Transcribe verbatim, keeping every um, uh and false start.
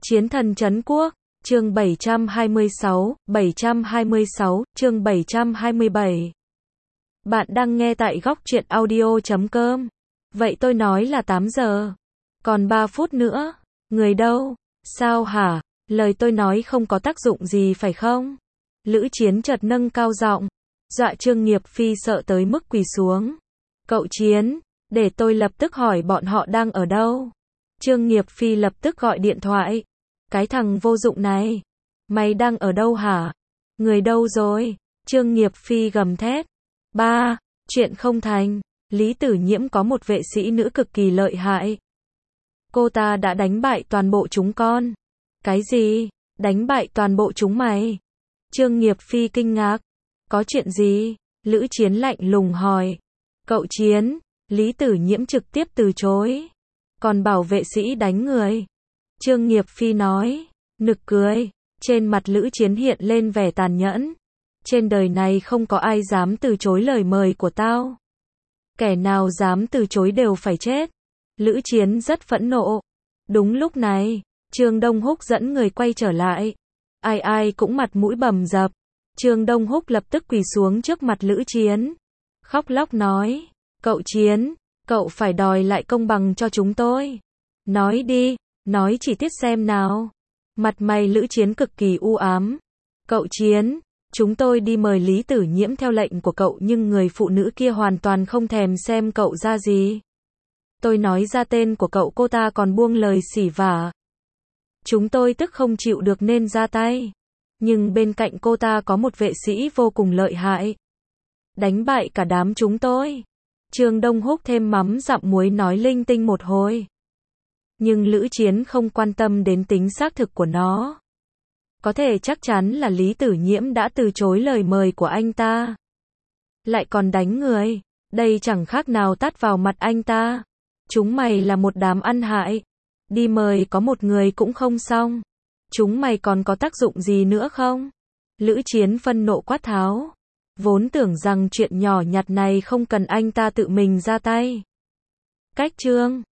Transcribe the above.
Chiến thần trấn quốc, chương bảy trăm hai mươi sáu, bảy trăm hai mươi sáu, chương bảy trăm hai mươi bảy. Bạn đang nghe tại góc truyện audio chấm com. Vậy tôi nói là tám giờ. Còn ba phút nữa. Người đâu? Sao hả? Lời tôi nói không có tác dụng gì phải không? Lữ Chiến chợt nâng cao giọng, dọa Trương Nghiệp Phi sợ tới mức quỳ xuống. Cậu Chiến, để tôi lập tức hỏi bọn họ đang ở đâu. Trương Nghiệp Phi lập tức gọi điện thoại. Cái thằng vô dụng này, mày đang ở đâu hả? Người đâu rồi? Trương Nghiệp Phi gầm thét. Ba, chuyện không thành. Lý Tử Nhiễm có một vệ sĩ nữ cực kỳ lợi hại. Cô ta đã đánh bại toàn bộ chúng con. Cái gì? Đánh bại toàn bộ chúng mày? Trương Nghiệp Phi kinh ngạc. Có chuyện gì? Lữ Chiến lạnh lùng hỏi. Cậu Chiến, Lý Tử Nhiễm trực tiếp từ chối. Còn bảo vệ sĩ đánh người. Trương Nghiệp Phi nói. Nực cười. Trên mặt Lữ Chiến hiện lên vẻ tàn nhẫn. Trên đời này không có ai dám từ chối lời mời của tao. Kẻ nào dám từ chối đều phải chết. Lữ Chiến rất phẫn nộ. Đúng lúc này, Trương Đông Húc dẫn người quay trở lại. Ai ai cũng mặt mũi bầm dập. Trương Đông Húc lập tức quỳ xuống trước mặt Lữ Chiến. Khóc lóc nói. Cậu Chiến, cậu phải đòi lại công bằng cho chúng tôi. Nói đi, nói chi tiết xem nào. Mặt mày Lữ Chiến cực kỳ u ám. Cậu Chiến, chúng tôi đi mời Lý Tử Nhiễm theo lệnh của cậu nhưng người phụ nữ kia hoàn toàn không thèm xem cậu ra gì. Tôi nói ra tên của cậu cô ta còn buông lời xỉ vả. Chúng tôi tức không chịu được nên ra tay. Nhưng bên cạnh cô ta có một vệ sĩ vô cùng lợi hại. Đánh bại cả đám chúng tôi. Trương Đông Húc thêm mắm dặm muối nói linh tinh một hồi. Nhưng Lữ Chiến không quan tâm đến tính xác thực của nó. Có thể chắc chắn là Lý Tử Nhiễm đã từ chối lời mời của anh ta. Lại còn đánh người. Đây chẳng khác nào tát vào mặt anh ta. Chúng mày là một đám ăn hại. Đi mời có một người cũng không xong. Chúng mày còn có tác dụng gì nữa không? Lữ Chiến phân nộ quát tháo. Vốn tưởng rằng chuyện nhỏ nhặt này không cần anh ta tự mình ra tay. Cách chương